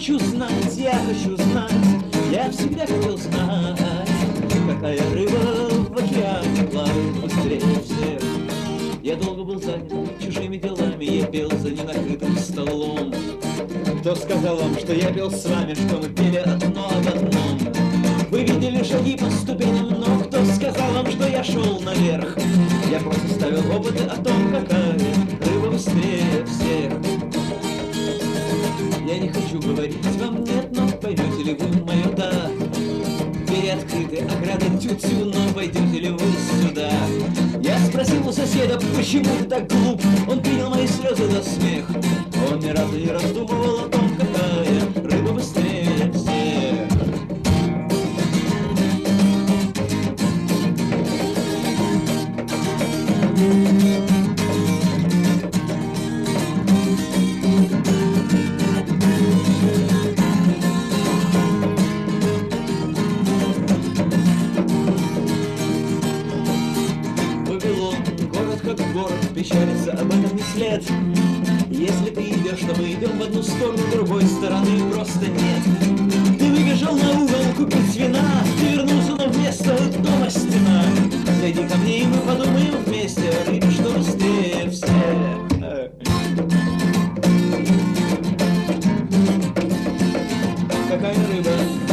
хочу знать, я хочу знать, я всегда хотел знать, какая рыба в океане плавает быстрее всех. Я долго был занят чужими делами, я пел за ненакрытым столом. Кто сказал вам, что я пел с вами, что мы пели одно об одном? Вы видели шаги по ступеням, но кто сказал вам, что я шел наверх? Я просто ставил опыты о том, какая рыба быстрее всех. Я не хочу говорить вам нет, но поймете ли вы мое да? Двери открыты, ограды тю-тю, но пойдете ли вы сюда? Я спросил у соседа, почему ты так глуп? Он принял мои слезы за смех. Он ни разу не раздумывал о том, какая рыба быстрее всех. Печалится, об этом не след. Если ты идешь, то мы идем в одну сторону, другой стороны просто нет. Ты выбежал на угол купить вина, ты вернулся, но вместо дома стена. Зайди ко мне, и мы подумаем вместе о рыбе, что быстрее всех. Какая рыба